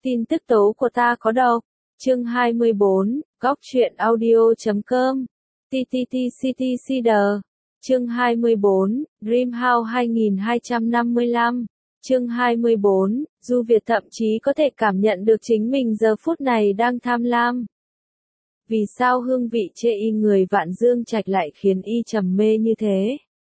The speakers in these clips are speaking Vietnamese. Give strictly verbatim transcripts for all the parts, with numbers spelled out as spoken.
Tin tức tố của ta có độc. Chương hai mươi bốn, góc truyện audio chấm com. tê tê tê City Seeder. Chương hai mươi bốn, Dream House hai nghìn hai trăm năm mươi lăm. Chương hai mươi bốn, Du Việt thậm chí có thể cảm nhận được chính mình giờ phút này đang tham lam. Vì sao hương vị chê y người Vạn Dương Trạch lại khiến y trầm mê như thế?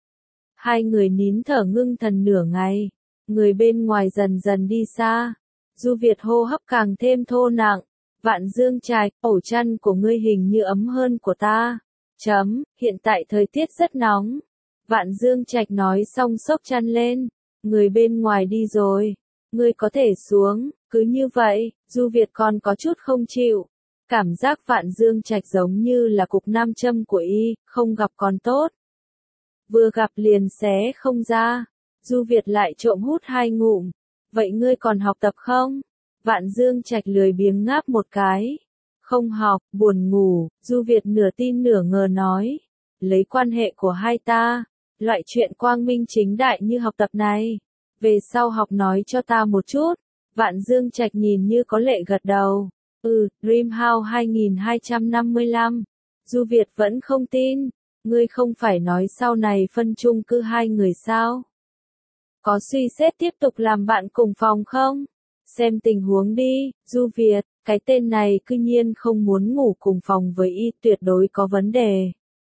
Hai người nín thở ngưng thần nửa ngày, người bên ngoài dần dần đi xa. Du Việt hô hấp càng thêm thô nặng. Vạn Dương Trạch, ổ chăn của ngươi hình như ấm hơn của ta. Chấm, hiện tại thời tiết rất nóng. Vạn Dương Trạch nói xong xốc chăn lên. Người bên ngoài đi rồi. Ngươi có thể xuống, cứ như vậy. Du Việt còn có chút không chịu. Cảm giác Vạn Dương Trạch giống như là cục nam châm của y, không gặp còn tốt. Vừa gặp liền xé không ra. Du Việt lại trộm hút hai ngụm. Vậy ngươi còn học tập không? Vạn Dương Trạch lười biếng ngáp một cái. Không học, buồn ngủ. Du Việt nửa tin nửa ngờ nói. Lấy quan hệ của hai ta, loại chuyện quang minh chính đại như học tập này, về sau học nói cho ta một chút. Vạn Dương Trạch nhìn như có lệ gật đầu. Ừ, Dream House hai nghìn hai trăm năm mươi lăm. Du Việt vẫn không tin. Ngươi không phải nói sau này phân chung cư hai người sao? Có suy xét tiếp tục làm bạn cùng phòng không? Xem tình huống đi. Du Việt, cái tên này cư nhiên không muốn ngủ cùng phòng với y, tuyệt đối có vấn đề.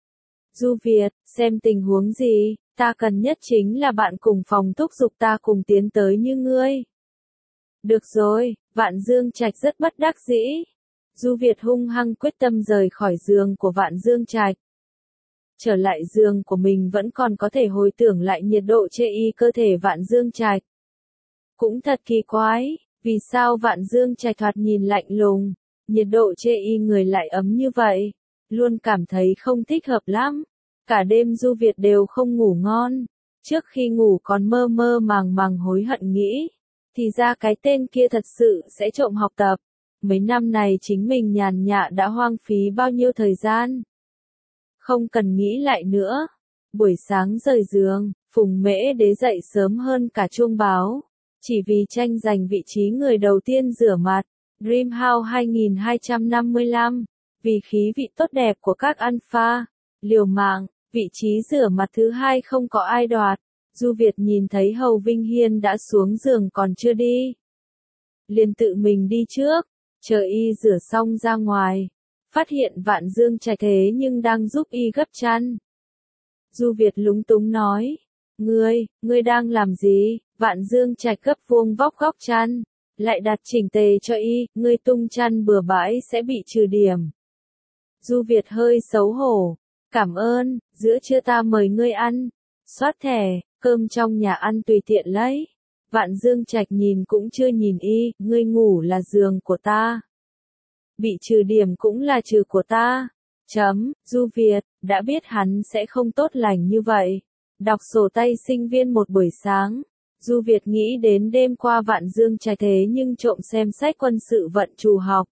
Du Việt, xem tình huống gì, ta cần nhất chính là bạn cùng phòng thúc giục ta cùng tiến tới như ngươi. Được rồi, Vạn Dương Trạch rất bất đắc dĩ. Du Việt hung hăng quyết tâm rời khỏi giường của Vạn Dương Trạch. Trở lại giường của mình vẫn còn có thể hồi tưởng lại nhiệt độ chê y cơ thể Vạn Dương Trạch. Cũng thật kỳ quái, vì sao Vạn Dương Trạch thoạt nhìn lạnh lùng, nhiệt độ chê y người lại ấm như vậy, luôn cảm thấy không thích hợp lắm. Cả đêm Du Việt đều không ngủ ngon, trước khi ngủ còn mơ mơ màng màng hối hận nghĩ, thì ra cái tên kia thật sự sẽ trộm học tập. Mấy năm này chính mình nhàn nhã đã hoang phí bao nhiêu thời gian. Không cần nghĩ lại nữa. Buổi sáng rời giường, Phùng Mễ Đế dậy sớm hơn cả chuông báo, chỉ vì tranh giành vị trí người đầu tiên rửa mặt. Dream House hai nghìn hai trăm năm mươi lăm, vì khí vị tốt đẹp của các alpha, liều mạng, vị trí rửa mặt thứ hai không có ai đoạt. Du Việt nhìn thấy Hầu Vinh Hiên đã xuống giường còn chưa đi, liền tự mình đi trước, chờ y rửa xong ra ngoài, phát hiện Vạn Dương Trạch thế nhưng đang giúp y gấp chăn. Du Việt lúng túng nói, ngươi, ngươi đang làm gì? Vạn Dương Trạch gấp vuông vóc góc chăn, lại đặt chỉnh tề cho y, ngươi tung chăn bừa bãi sẽ bị trừ điểm. Du Việt hơi xấu hổ, cảm ơn, giữa trưa ta mời ngươi ăn, soát thẻ, cơm trong nhà ăn tùy tiện lấy. Vạn Dương Trạch nhìn cũng chưa nhìn y, ngươi ngủ là giường của ta. Bị trừ điểm cũng là trừ của ta. Chấm, Du Việt, đã biết hắn sẽ không tốt lành như vậy. Đọc sổ tay sinh viên một buổi sáng. Du Việt nghĩ đến đêm qua Vạn Dương Trạch thế nhưng trộm xem sách quân sự vận trù học.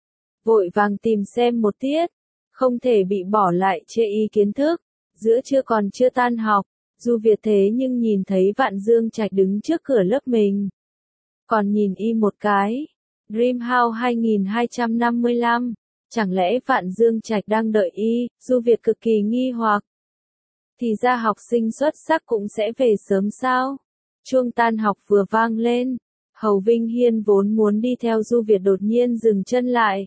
Vội vàng tìm xem một tiết. Không thể bị bỏ lại chê y kiến thức. Giữa trưa còn chưa tan học. Du Việt thế nhưng nhìn thấy Vạn Dương Trạch đứng trước cửa lớp mình. Còn nhìn y một cái. Dream House hai nghìn hai trăm năm mươi lăm. Chẳng lẽ Vạn Dương Trạch đang đợi y? Du Việt cực kỳ nghi hoặc. Thì ra học sinh xuất sắc cũng sẽ về sớm sao? Chuông tan học vừa vang lên. Hầu Vinh Hiên vốn muốn đi theo Du Việt đột nhiên dừng chân lại.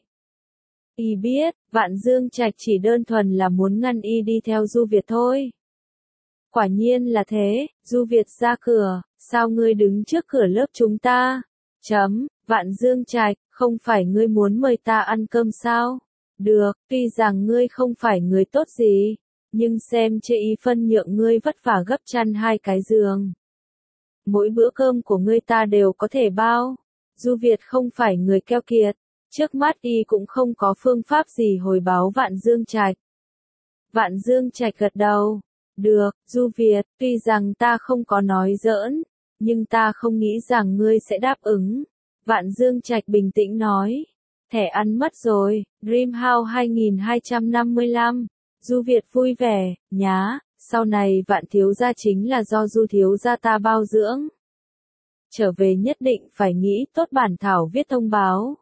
Y biết, Vạn Dương Trạch chỉ đơn thuần là muốn ngăn y đi theo Du Việt thôi. Quả nhiên là thế. Du Việt ra cửa, sao ngươi đứng trước cửa lớp chúng ta? Chấm, Vạn Dương Trạch, không phải ngươi muốn mời ta ăn cơm sao? Được, tuy rằng ngươi không phải người tốt gì, nhưng xem chê y phân nhượng ngươi vất vả gấp chăn hai cái giường. Mỗi bữa cơm của ngươi ta đều có thể bao. Du Việt không phải người keo kiệt, trước mắt y cũng không có phương pháp gì hồi báo Vạn Dương Trạch. Vạn Dương Trạch gật đầu. Được, Du Việt, tuy rằng ta không có nói giỡn, nhưng ta không nghĩ rằng ngươi sẽ đáp ứng. Vạn Dương Trạch bình tĩnh nói. Thẻ ăn mất rồi. Dream House hai nghìn hai trăm năm mươi lăm. Du Việt vui vẻ, nhá, sau này Vạn thiếu gia chính là do Du thiếu gia ta bao dưỡng. trở về nhất định phải nghĩ tốt bản thảo viết thông báo.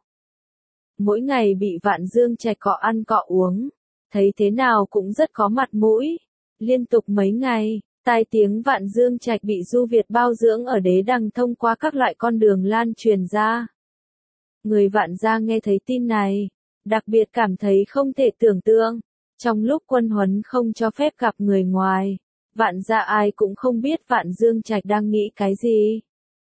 Mỗi ngày bị Vạn Dương Trạch cọ ăn cọ uống, thấy thế nào cũng rất có mặt mũi. Liên tục mấy ngày, tai tiếng Vạn Dương Trạch bị Du Việt bao dưỡng ở đế đằng thông qua các loại con đường lan truyền ra. Người Vạn gia nghe thấy tin này, đặc biệt cảm thấy không thể tưởng tượng. Trong lúc quân huấn không cho phép gặp người ngoài, Vạn gia ai cũng không biết Vạn Dương Trạch đang nghĩ cái gì.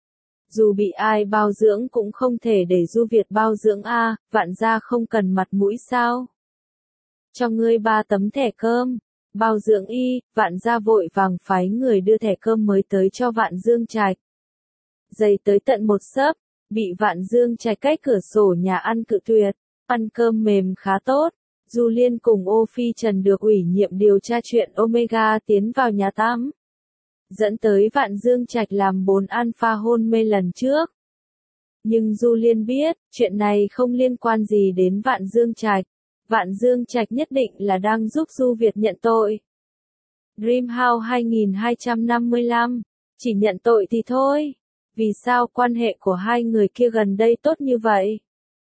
Dù bị ai bao dưỡng cũng không thể để Du Việt bao dưỡng a, Vạn gia không cần mặt mũi sao? Cho ngươi ba tấm thẻ cơm, bao dưỡng y, Vạn gia vội vàng phái người đưa thẻ cơm mới tới cho Vạn Dương Trạch. Giày tới tận một xấp, bị Vạn Dương Trạch cách cửa sổ nhà ăn cự tuyệt, ăn cơm mềm khá tốt. Du Liên cùng Ô Phi Trần được ủy nhiệm điều tra chuyện Omega tiến vào nhà tắm, dẫn tới Vạn Dương Trạch làm bốn alpha hôn mê lần trước. Nhưng Du Liên biết, chuyện này không liên quan gì đến Vạn Dương Trạch. Vạn Dương Trạch nhất định là đang giúp Du Việt nhận tội. Dreamhouse hai hai năm lăm, chỉ nhận tội thì thôi. Vì sao quan hệ của hai người kia gần đây tốt như vậy?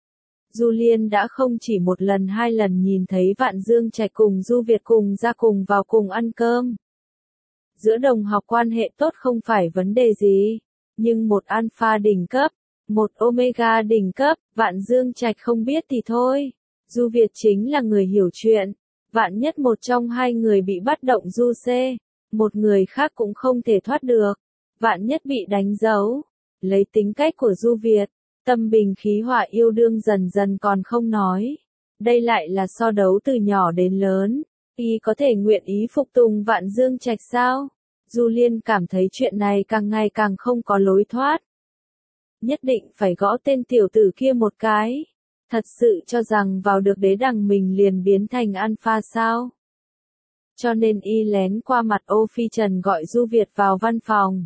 Du Liên đã không chỉ một lần hai lần nhìn thấy Vạn Dương Trạch cùng Du Việt cùng ra cùng vào cùng ăn cơm. Giữa đồng học quan hệ tốt không phải vấn đề gì, nhưng một alpha đỉnh cấp, một omega đỉnh cấp, Vạn Dương Trạch không biết thì thôi. Du Việt chính là người hiểu chuyện, vạn nhất một trong hai người bị bắt động du xê, một người khác cũng không thể thoát được, vạn nhất bị đánh dấu. Lấy tính cách của Du Việt, tâm bình khí hòa yêu đương dần dần còn không nói. Đây lại là so đấu từ nhỏ đến lớn. Y có thể nguyện ý phục tùng Vạn Dương Trạch sao? Du Liên cảm thấy chuyện này càng ngày càng không có lối thoát. Nhất định phải gõ tên tiểu tử kia một cái. Thật sự cho rằng vào được đế đằng mình liền biến thành alpha sao? Cho nên y lén qua mặt Ô Phi Trần gọi Du Việt vào văn phòng.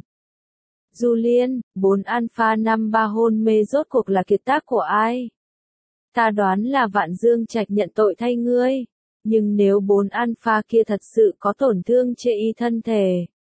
Du Liên, bốn alpha năm ba hôn mê rốt cuộc là kiệt tác của ai? Ta đoán là Vạn Dương Trạch nhận tội thay ngươi. Nhưng nếu bốn alpha kia thật sự có tổn thương chê y thân thể,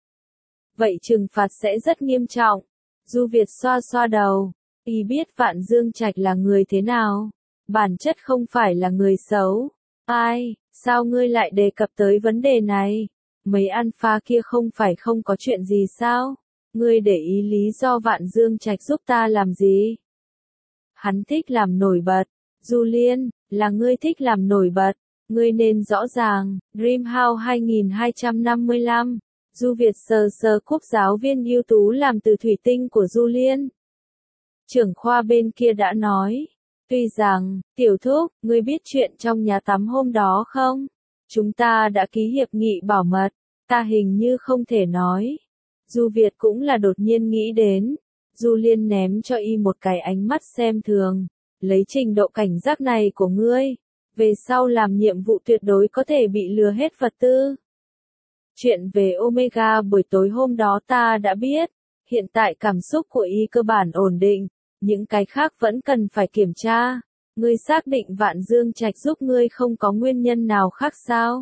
vậy trừng phạt sẽ rất nghiêm trọng. Du Việt xoa xoa đầu. Y biết Vạn Dương Trạch là người thế nào. Bản chất không phải là người xấu. Ai, sao ngươi lại đề cập tới vấn đề này? Mấy alpha kia không phải không có chuyện gì sao? Ngươi để ý lý do Vạn Dương Trạch giúp ta làm gì? Hắn thích làm nổi bật. Du Liên, là ngươi thích làm nổi bật. Ngươi nên rõ ràng. Dreamhouse hai hai năm lăm. Du Việt sờ sờ cúp giáo viên ưu tú làm từ thủy tinh của Du Liên. Trưởng khoa bên kia đã nói. Tuy rằng, tiểu thúc, ngươi biết chuyện trong nhà tắm hôm đó không? Chúng ta đã ký hiệp nghị bảo mật. Ta hình như không thể nói. Du Việt cũng là đột nhiên nghĩ đến. Du Liên ném cho y một cái ánh mắt xem thường. Lấy trình độ cảnh giác này của ngươi, về sau làm nhiệm vụ tuyệt đối có thể bị lừa hết vật tư. Chuyện về Omega buổi tối hôm đó ta đã biết. Hiện tại cảm xúc của y cơ bản ổn định. Những cái khác vẫn cần phải kiểm tra. Ngươi xác định Vạn Dương Trạch giúp ngươi không có nguyên nhân nào khác sao?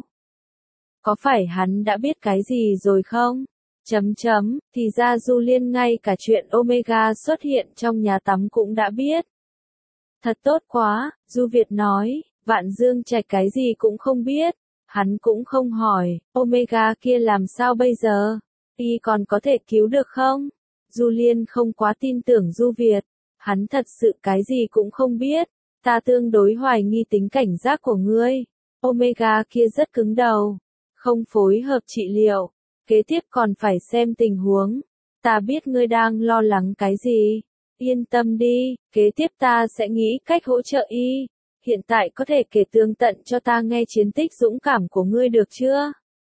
Có phải hắn đã biết cái gì rồi không? Chấm chấm, thì ra Du Liên ngay cả chuyện Omega xuất hiện trong nhà tắm cũng đã biết. Thật tốt quá, Du Việt nói, Vạn Dương Trạch cái gì cũng không biết. Hắn cũng không hỏi, Omega kia làm sao bây giờ? Y còn có thể cứu được không? Du Liên không quá tin tưởng Du Việt. Hắn thật sự cái gì cũng không biết. Ta tương đối hoài nghi tính cảnh giác của ngươi. Omega kia rất cứng đầu. Không phối hợp trị liệu. Kế tiếp còn phải xem tình huống. Ta biết ngươi đang lo lắng cái gì. Yên tâm đi, kế tiếp ta sẽ nghĩ cách hỗ trợ y. Hiện tại có thể kể tường tận cho ta nghe chiến tích dũng cảm của ngươi được chưa?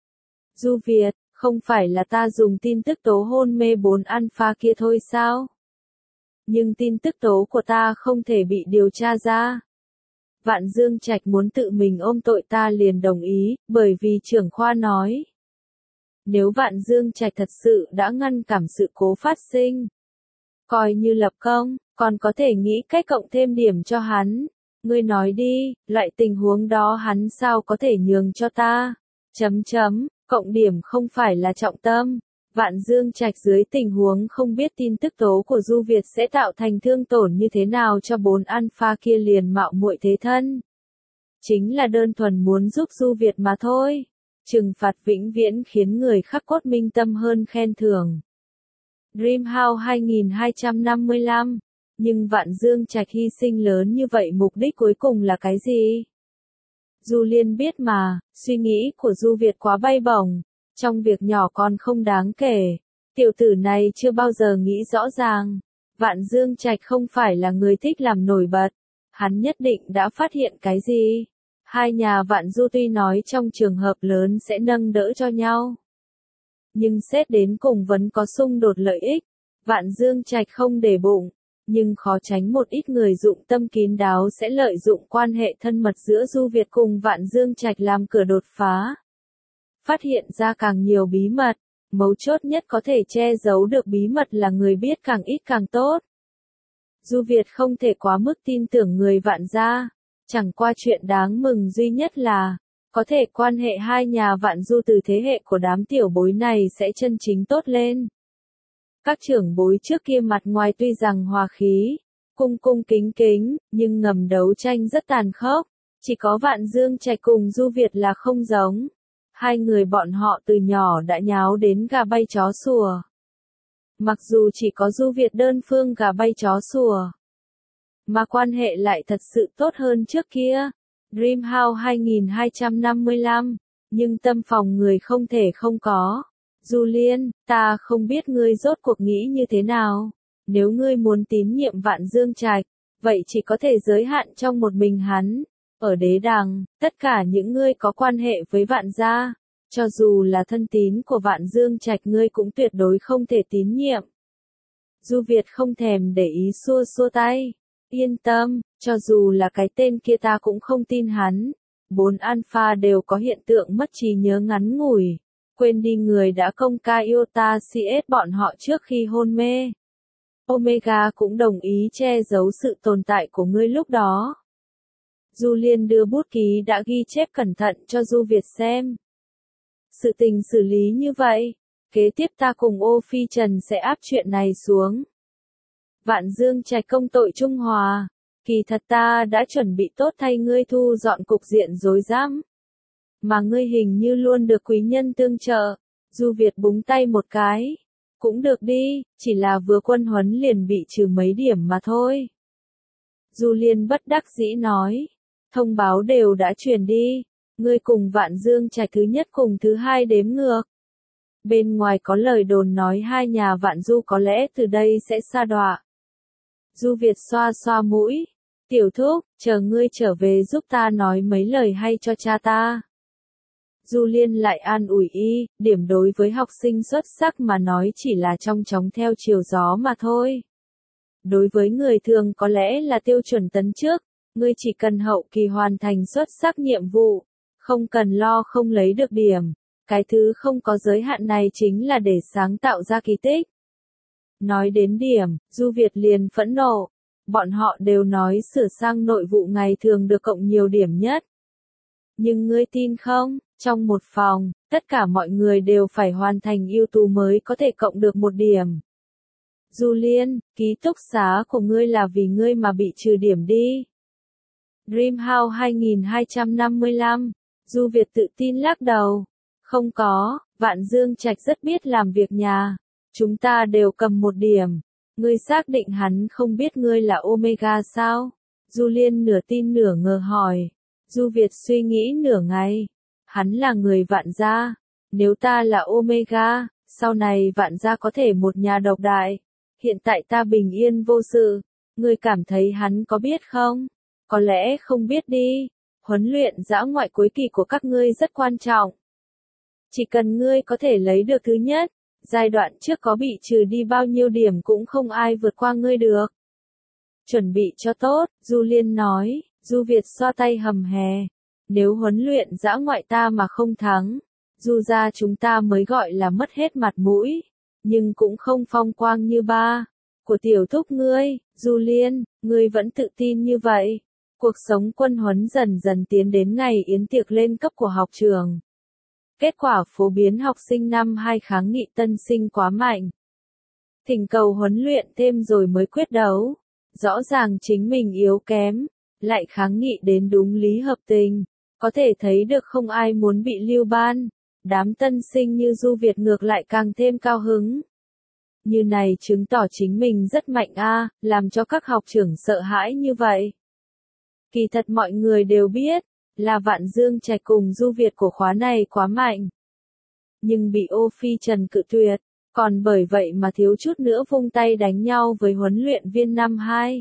Du Việt, không phải là ta dùng tin tức tố hôn mê bốn alpha kia thôi sao? Nhưng tin tức tố của ta không thể bị điều tra ra. Vạn Dương Trạch muốn tự mình ôm tội ta liền đồng ý, bởi vì trưởng khoa nói. Nếu Vạn Dương Trạch thật sự đã ngăn cản sự cố phát sinh, coi như lập công, còn có thể nghĩ cách cộng thêm điểm cho hắn. Ngươi nói đi, loại tình huống đó hắn sao có thể nhường cho ta? Chấm chấm, cộng điểm không phải là trọng tâm. Vạn Dương Trạch dưới tình huống không biết tin tức tố của Du Việt sẽ tạo thành thương tổn như thế nào cho bốn alpha kia liền mạo muội thế thân. Chính là đơn thuần muốn giúp Du Việt mà thôi. Trừng phạt vĩnh viễn khiến người khắc cốt minh tâm hơn khen thưởng. Dreamhouse hai nghìn hai trăm năm mươi lăm. Nhưng Vạn Dương Trạch hy sinh lớn như vậy mục đích cuối cùng là cái gì? Du Liên biết mà, suy nghĩ của Du Việt quá bay bổng. Trong việc nhỏ còn không đáng kể. Tiểu tử này chưa bao giờ nghĩ rõ ràng. Vạn Dương Trạch không phải là người thích làm nổi bật. Hắn nhất định đã phát hiện cái gì? Hai nhà Vạn Du tuy nói trong trường hợp lớn sẽ nâng đỡ cho nhau. Nhưng xét đến cùng vẫn có xung đột lợi ích. Vạn Dương Trạch không để bụng. Nhưng khó tránh một ít người dụng tâm kín đáo sẽ lợi dụng quan hệ thân mật giữa Du Việt cùng Vạn Dương Trạch làm cửa đột phá. Phát hiện ra càng nhiều bí mật, mấu chốt nhất có thể che giấu được bí mật là người biết càng ít càng tốt. Du Việt không thể quá mức tin tưởng người Vạn gia, chẳng qua chuyện đáng mừng duy nhất là, có thể quan hệ hai nhà Vạn Du từ thế hệ của đám tiểu bối này sẽ chân chính tốt lên. Các trưởng bối trước kia mặt ngoài tuy rằng hòa khí, cung cung kính kính, nhưng ngầm đấu tranh rất tàn khốc, chỉ có Vạn Dương Trạch cùng Du Việt là không giống. Hai người bọn họ từ nhỏ đã nháo đến gà bay chó sủa. Mặc dù chỉ có Du Việt đơn phương gà bay chó sủa, mà quan hệ lại thật sự tốt hơn trước kia. Dreamhouse hai nghìn hai trăm năm mươi lăm, nhưng tâm phòng người không thể không có. Du Liên, ta không biết ngươi rốt cuộc nghĩ như thế nào. Nếu ngươi muốn tín nhiệm Vạn Dương Trạch, vậy chỉ có thể giới hạn trong một mình hắn. Ở đế đằng, tất cả những ngươi có quan hệ với Vạn gia, cho dù là thân tín của Vạn Dương Trạch ngươi cũng tuyệt đối không thể tín nhiệm. Du Việt không thèm để ý xua xua tay. Yên tâm, cho dù là cái tên kia ta cũng không tin hắn. Bốn alpha đều có hiện tượng mất trí nhớ ngắn ngủi. Quên đi người đã công ca yêu ta xê ét bọn họ trước khi hôn mê. Omega cũng đồng ý che giấu sự tồn tại của ngươi lúc đó. Du Liên đưa bút ký đã ghi chép cẩn thận cho Du Việt xem. Sự tình xử lý như vậy, kế tiếp ta cùng Ô Phi Trần sẽ áp chuyện này xuống. Vạn Dương Trạch công tội trung hòa, kỳ thật ta đã chuẩn bị tốt thay ngươi thu dọn cục diện rối rắm. Mà ngươi hình như luôn được quý nhân tương trợ. Du Việt búng tay một cái. Cũng được đi, chỉ là vừa quân huấn liền bị trừ mấy điểm mà thôi. Du Liên bất đắc dĩ nói. Thông báo đều đã truyền đi. Ngươi cùng Vạn Dương Trạch thứ nhất cùng thứ hai đếm ngược. Bên ngoài có lời đồn nói hai nhà Vạn Du có lẽ từ đây sẽ sa đọa. Du Việt xoa xoa mũi. Tiểu thúc, chờ ngươi trở về giúp ta nói mấy lời hay cho cha ta. Du Liên lại an ủi y, điểm đối với học sinh xuất sắc mà nói chỉ là trong chóng theo chiều gió mà thôi. Đối với người thường có lẽ là tiêu chuẩn tấn trước, ngươi chỉ cần hậu kỳ hoàn thành xuất sắc nhiệm vụ, không cần lo không lấy được điểm. Cái thứ không có giới hạn này chính là để sáng tạo ra kỳ tích. Nói đến điểm, Du Việt liền phẫn nộ. Bọn họ đều nói sửa sang nội vụ ngày thường được cộng nhiều điểm nhất. Nhưng ngươi tin không, trong một phòng, tất cả mọi người đều phải hoàn thành ưu tú mới có thể cộng được một điểm. Du Liên, ký túc xá của ngươi là vì ngươi mà bị trừ điểm đi. Dreamhouse hai nghìn hai trăm năm mươi lăm, Du Việt tự tin lắc đầu. Không có, Vạn Dương Trạch rất biết làm việc nhà. Chúng ta đều cầm một điểm. Ngươi xác định hắn không biết ngươi là Omega sao? Du Liên nửa tin nửa ngờ hỏi. Du Việt suy nghĩ nửa ngày. Hắn là người Vạn gia. Nếu ta là Omega, sau này Vạn gia có thể một nhà độc đại. Hiện tại ta bình yên vô sự. Ngươi cảm thấy hắn có biết không? Có lẽ không biết đi. Huấn luyện dã ngoại cuối kỳ của các ngươi rất quan trọng. Chỉ cần ngươi có thể lấy được thứ nhất, giai đoạn trước có bị trừ đi bao nhiêu điểm cũng không ai vượt qua ngươi được. Chuẩn bị cho tốt, Du Liên nói. Du Việt xoa tay hầm hè. Nếu huấn luyện dã ngoại ta mà không thắng, Du gia chúng ta mới gọi là mất hết mặt mũi, nhưng cũng không phong quang như ba của tiểu thúc ngươi. Du Liên, ngươi vẫn tự tin như vậy. Cuộc sống quân huấn dần dần tiến đến ngày yến tiệc lên cấp của học trường. Kết quả phổ biến học sinh năm hai kháng nghị tân sinh quá mạnh. Thỉnh cầu huấn luyện thêm rồi mới quyết đấu. Rõ ràng chính mình yếu kém, lại kháng nghị đến đúng lý hợp tình. Có thể thấy được không ai muốn bị lưu ban. Đám tân sinh như Du Việt ngược lại càng thêm cao hứng. Như này chứng tỏ chính mình rất mạnh a, làm cho các học trưởng sợ hãi như vậy. Kỳ thật mọi người đều biết, là Vạn Dương Trạch cùng Du Việt của khóa này quá mạnh. Nhưng bị Ô Phi Trần cự tuyệt, còn bởi vậy mà thiếu chút nữa vung tay đánh nhau với huấn luyện viên năm hai.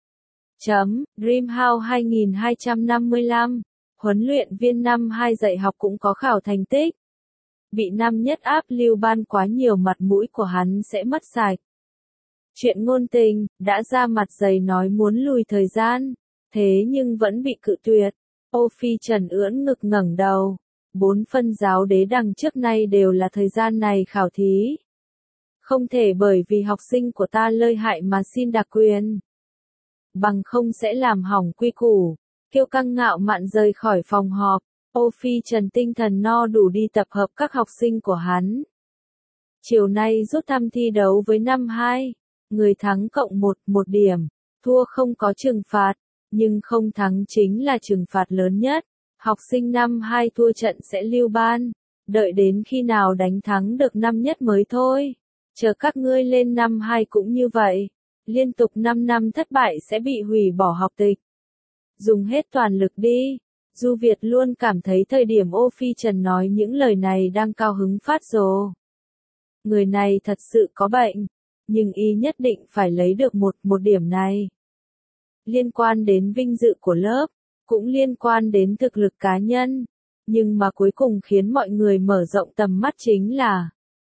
Chấm, Dreamhouse hai hai năm lăm, huấn luyện viên năm hai dạy học cũng có khảo thành tích. Bị năm nhất áp lưu ban quá nhiều mặt mũi của hắn sẽ mất sạch. Chuyện ngôn tình, đã ra mặt dày nói muốn lùi thời gian, thế nhưng vẫn bị cự tuyệt. Ô Phi Trần ưỡn ngực ngẩng đầu. Bốn phân giáo đế đằng trước nay đều là thời gian này khảo thí. Không thể bởi vì học sinh của ta lợi hại mà xin đặc quyền. Bằng không sẽ làm hỏng quy củ. Kiêu căng ngạo mạn rời khỏi phòng họp. Ô Phi Trần tinh thần no đủ đi tập hợp các học sinh của hắn. Chiều nay rút thăm thi đấu với năm hai. Người thắng cộng một, một điểm. Thua không có trừng phạt. Nhưng không thắng chính là trừng phạt lớn nhất. Học sinh năm hai thua trận sẽ lưu ban. Đợi đến khi nào đánh thắng được năm nhất mới thôi. Chờ các ngươi lên năm hai cũng như vậy. Liên tục năm năm thất bại sẽ bị hủy bỏ học tịch. Dùng hết toàn lực đi. Du Việt luôn cảm thấy thời điểm Ô Phi Trần nói những lời này đang cao hứng phát rồ. Người này thật sự có bệnh. Nhưng y nhất định phải lấy được một, một điểm này. Liên quan đến vinh dự của lớp. Cũng liên quan đến thực lực cá nhân. Nhưng mà cuối cùng khiến mọi người mở rộng tầm mắt chính là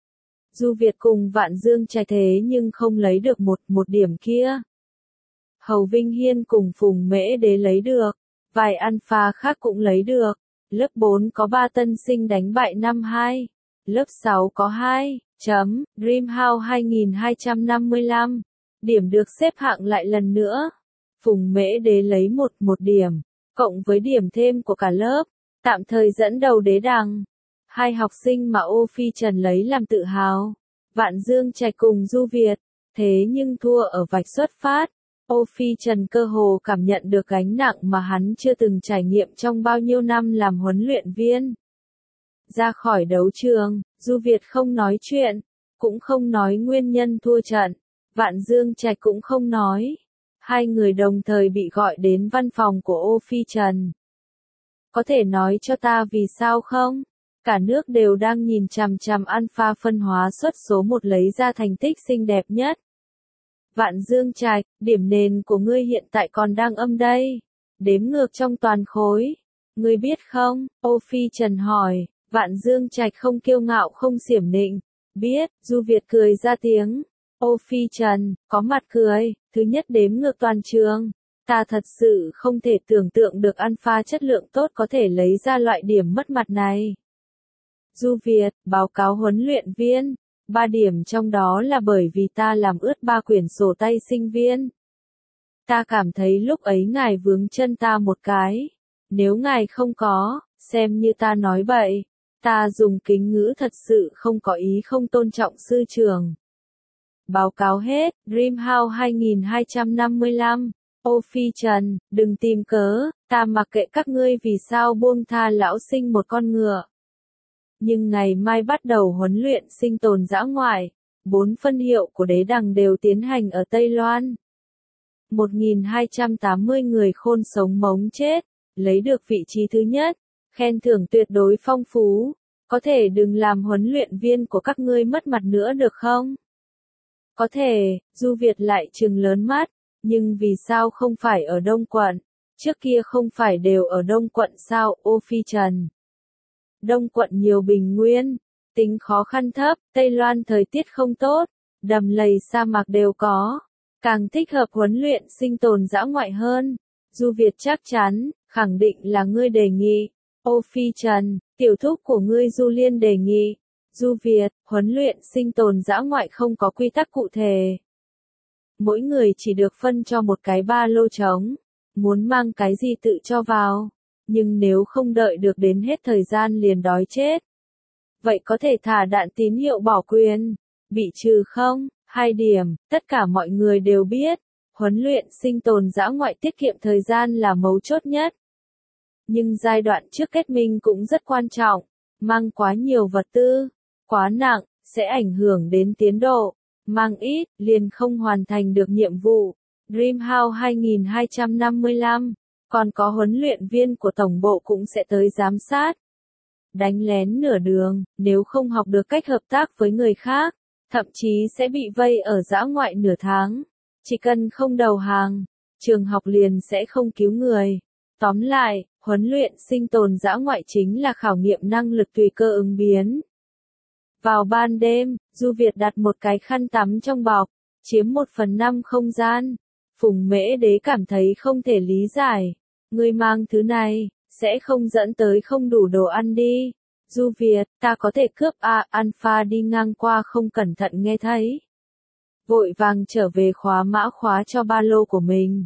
Du Việt cùng Vạn Dương Trạch thế nhưng không lấy được một, một điểm kia. Hầu Vinh Hiên cùng Phùng Mễ Đế lấy được. Vài alpha khác cũng lấy được. Lớp bốn có ba tân sinh đánh bại năm hai. Lớp sáu có hai. Chấm, Dreamhouse hai hai năm lăm. Điểm được xếp hạng lại lần nữa. Phùng Mễ Đế lấy một, một điểm. Cộng với điểm thêm của cả lớp. Tạm thời dẫn đầu đế đằng. Hai học sinh mà Ô Phi Trần lấy làm tự hào. Vạn Dương Trạch cùng Du Việt. Thế nhưng thua ở vạch xuất phát. Ô Phi Trần cơ hồ cảm nhận được gánh nặng mà hắn chưa từng trải nghiệm trong bao nhiêu năm làm huấn luyện viên. Ra khỏi đấu trường, Du Việt không nói chuyện, cũng không nói nguyên nhân thua trận. Vạn Dương Trạch cũng không nói. Hai người đồng thời bị gọi đến văn phòng của Ô Phi Trần. Có thể nói cho ta vì sao không? Cả nước đều đang nhìn chằm chằm alpha phân hóa suất số một lấy ra thành tích xinh đẹp nhất. Vạn Dương Trạch, điểm nền của ngươi hiện tại còn đang âm đây. Đếm ngược trong toàn khối. Ngươi biết không? Ô Phi Trần hỏi. Vạn Dương Trạch không kiêu ngạo không xiểm nịnh. Biết, Du Việt cười ra tiếng. Ô Phi Trần, có mặt cười. Thứ nhất đếm ngược toàn trường. Ta thật sự không thể tưởng tượng được alpha chất lượng tốt có thể lấy ra loại điểm mất mặt này. Du Việt, báo cáo huấn luyện viên. Ba điểm trong đó là bởi vì ta làm ướt ba quyển sổ tay sinh viên. Ta cảm thấy lúc ấy ngài vướng chân ta một cái. Nếu ngài không có, xem như ta nói bậy. Ta dùng kính ngữ thật sự không có ý không tôn trọng sư trưởng. Báo cáo hết, Dreamhouse hai hai năm lăm. Ô Phi Trần, đừng tìm cớ, ta mặc kệ các ngươi vì sao buông tha lão sinh một con ngựa. Nhưng ngày mai bắt đầu huấn luyện sinh tồn dã ngoại, bốn phân hiệu của đế đằng đều tiến hành ở Tây Loan. một nghìn hai trăm tám mươi người khôn sống mống chết, lấy được vị trí thứ nhất, khen thưởng tuyệt đối phong phú, có thể đừng làm huấn luyện viên của các ngươi mất mặt nữa được không? Có thể, Du Việt lại trừng lớn mắt, nhưng vì sao không phải ở Đông Quận? Trước kia không phải đều ở Đông Quận sao? Ô Phi Trần. Đông Quận nhiều bình nguyên, tính khó khăn thấp, Tây Loan thời tiết không tốt, đầm lầy sa mạc đều có, càng thích hợp huấn luyện sinh tồn dã ngoại hơn. Du Việt chắc chắn, khẳng định là ngươi đề nghị. Ô Phi Trần, tiểu thúc của ngươi Du Liên đề nghị. Du Việt, huấn luyện sinh tồn dã ngoại không có quy tắc cụ thể. Mỗi người chỉ được phân cho một cái ba lô trống, muốn mang cái gì tự cho vào. Nhưng nếu không đợi được đến hết thời gian liền đói chết, Vậy có thể thả đạn tín hiệu bỏ quyền, bị trừ không? Hai điểm, tất cả mọi người đều biết, huấn luyện sinh tồn dã ngoại tiết kiệm thời gian là mấu chốt nhất. Nhưng giai đoạn trước kết minh cũng rất quan trọng, mang quá nhiều vật tư, quá nặng, sẽ ảnh hưởng đến tiến độ, mang ít, liền không hoàn thành được nhiệm vụ. Dreamhouse hai nghìn hai trăm năm mươi lăm, còn có huấn luyện viên của tổng bộ cũng sẽ tới giám sát. Đánh lén nửa đường, nếu không học được cách hợp tác với người khác, thậm chí sẽ bị vây ở dã ngoại nửa tháng. Chỉ cần không đầu hàng, trường học liền sẽ không cứu người. Tóm lại, huấn luyện sinh tồn dã ngoại chính là khảo nghiệm năng lực tùy cơ ứng biến. Vào ban đêm, Du Việt đặt một cái khăn tắm trong bọc, chiếm một phần năm không gian. Phùng Mễ Đế cảm thấy không thể lý giải. Ngươi mang thứ này, sẽ không dẫn tới không đủ đồ ăn đi. Du Việt, ta có thể cướp A Alpha đi ngang qua không cẩn thận nghe thấy. Vội vàng trở về khóa mã khóa cho ba lô của mình.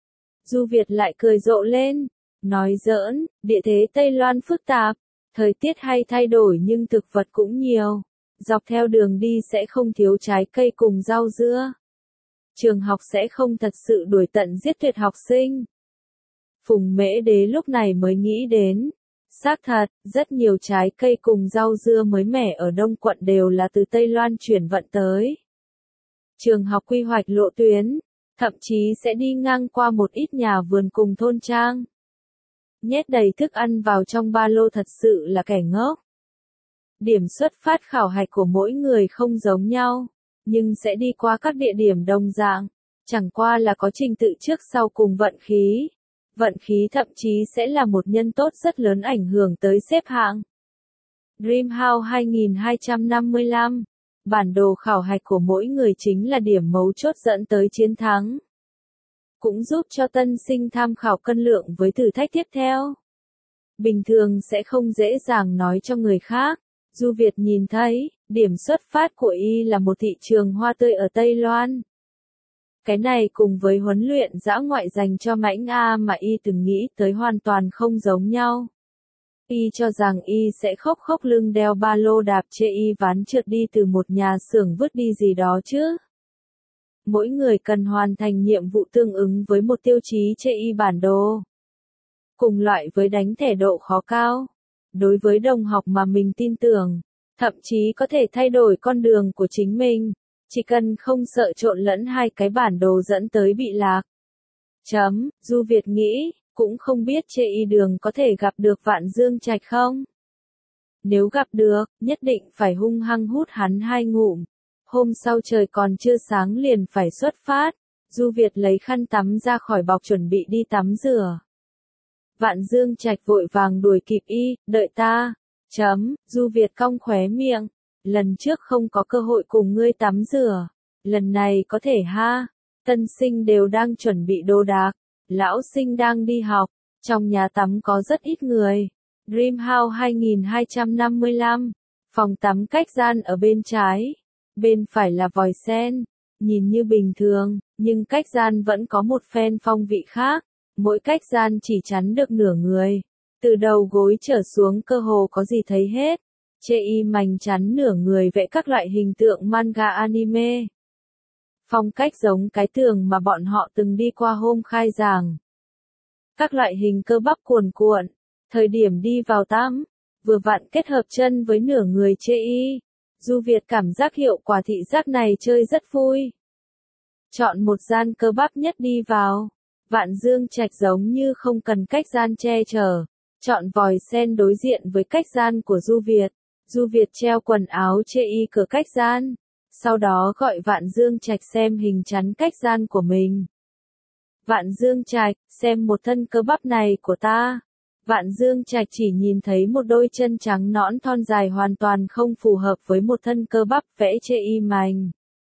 Du Việt lại cười rộ lên, nói giỡn, địa thế Tây Loan phức tạp, thời tiết hay thay đổi nhưng thực vật cũng nhiều. Dọc theo đường đi sẽ không thiếu trái cây cùng rau dưa. Trường học sẽ không thật sự đuổi tận giết tuyệt học sinh. Phùng Mễ Đế lúc này mới nghĩ đến. Xác thật, rất nhiều trái cây cùng rau dưa mới mẻ ở Đông Quận đều là từ Tây Loan chuyển vận tới. Trường học quy hoạch lộ tuyến, thậm chí sẽ đi ngang qua một ít nhà vườn cùng thôn trang. Nhét đầy thức ăn vào trong ba lô thật sự là kẻ ngốc. Điểm xuất phát khảo hạch của mỗi người không giống nhau, nhưng sẽ đi qua các địa điểm đồng dạng, chẳng qua là có trình tự trước sau cùng vận khí. Vận khí thậm chí sẽ là một nhân tố rất lớn ảnh hưởng tới xếp hạng. Dreamhouse hai nghìn hai trăm năm mươi lăm, bản đồ khảo hạch của mỗi người chính là điểm mấu chốt dẫn tới chiến thắng. Cũng giúp cho tân sinh tham khảo cân lượng với thử thách tiếp theo. Bình thường sẽ không dễ dàng nói cho người khác. Du Việt nhìn thấy, điểm xuất phát của y là một thị trường hoa tươi ở Tây Loan. Cái này cùng với huấn luyện dã ngoại dành cho mãnh A mà y từng nghĩ tới hoàn toàn không giống nhau. Y cho rằng y sẽ khóc khóc lưng đeo ba lô đạp chê y ván trượt đi từ một nhà xưởng vứt đi gì đó chứ. Mỗi người cần hoàn thành nhiệm vụ tương ứng với một tiêu chí chê y bản đồ. Cùng loại với đánh thẻ độ khó cao. Đối với đồng học mà mình tin tưởng, thậm chí có thể thay đổi con đường của chính mình. Chỉ cần không sợ trộn lẫn hai cái bản đồ dẫn tới bị lạc. Chấm, Du Việt nghĩ, cũng không biết chê y đường có thể gặp được Vạn Dương Trạch không? Nếu gặp được, nhất định phải hung hăng hút hắn hai ngụm. Hôm sau trời còn chưa sáng liền phải xuất phát. Du Việt lấy khăn tắm ra khỏi bọc chuẩn bị đi tắm rửa. Vạn Dương Trạch vội vàng đuổi kịp y, đợi ta. Chấm, Du Việt cong khóe miệng. Lần trước không có cơ hội cùng ngươi tắm rửa. Lần này có thể ha. Tân sinh đều đang chuẩn bị đồ đạc. Lão sinh đang đi học. Trong nhà tắm có rất ít người. Dreamhouse hai nghìn hai trăm năm mươi lăm. Phòng tắm cách gian ở bên trái. Bên phải là vòi sen. Nhìn như bình thường, nhưng cách gian vẫn có một phen phong vị khác. Mỗi cách gian chỉ chắn được nửa người. Từ đầu gối trở xuống cơ hồ có gì thấy hết. Chê y mảnh chắn nửa người vẽ các loại hình tượng manga anime. Phong cách giống cái tường mà bọn họ từng đi qua hôm khai giảng. Các loại hình cơ bắp cuồn cuộn. Thời điểm đi vào tắm, vừa vặn kết hợp chân với nửa người chê y. Du Việt cảm giác hiệu quả thị giác này chơi rất vui. Chọn một gian cơ bắp nhất đi vào. Vạn Dương Trạch giống như không cần cách gian che chở. Chọn vòi sen đối diện với cách gian của Du Việt. Du Việt treo quần áo chê y cửa cách gian. Sau đó gọi Vạn Dương Trạch xem hình chắn cách gian của mình. Vạn Dương Trạch, xem một thân cơ bắp này của ta. Vạn Dương Trạch chỉ nhìn thấy một đôi chân trắng nõn thon dài hoàn toàn không phù hợp với một thân cơ bắp vẽ chê y mảnh.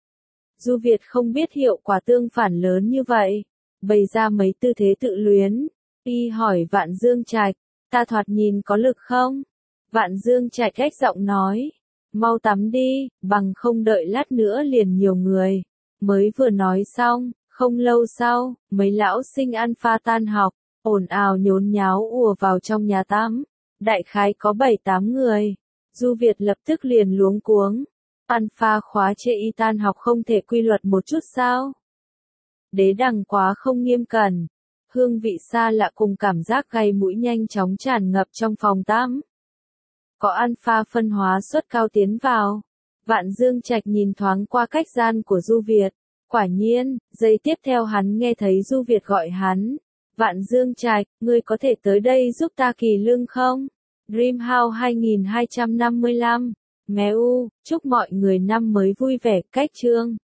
Du Việt không biết hiệu quả tương phản lớn như vậy. Bày ra mấy tư thế tự luyến. Y hỏi Vạn Dương Trạch, ta thoạt nhìn có lực không? Vạn Dương Trạch ách giọng nói, mau tắm đi, bằng không đợi lát nữa liền nhiều người. Mới vừa nói xong, không lâu sau, mấy lão sinh Alpha tan học, ồn ào nhốn nháo ùa vào trong nhà tắm. Đại khái có bảy tám người. Du Việt lập tức liền luống cuống. Alpha khóa trễ y tan học không thể quy luật một chút sao? Đế đằng quá không nghiêm cẩn. Hương vị xa lạ cùng cảm giác gây mũi nhanh chóng tràn ngập trong phòng tắm. Có alpha phân hóa suất cao tiến vào. Vạn Dương Trạch nhìn thoáng qua cách gian của Du Việt. Quả nhiên, giây tiếp theo hắn nghe thấy Du Việt gọi hắn. Vạn Dương Trạch, ngươi có thể tới đây giúp ta kỳ lương không? Dreamhouse hai nghìn hai trăm năm mươi lăm. Mèo, chúc mọi người năm mới vui vẻ, cách chương.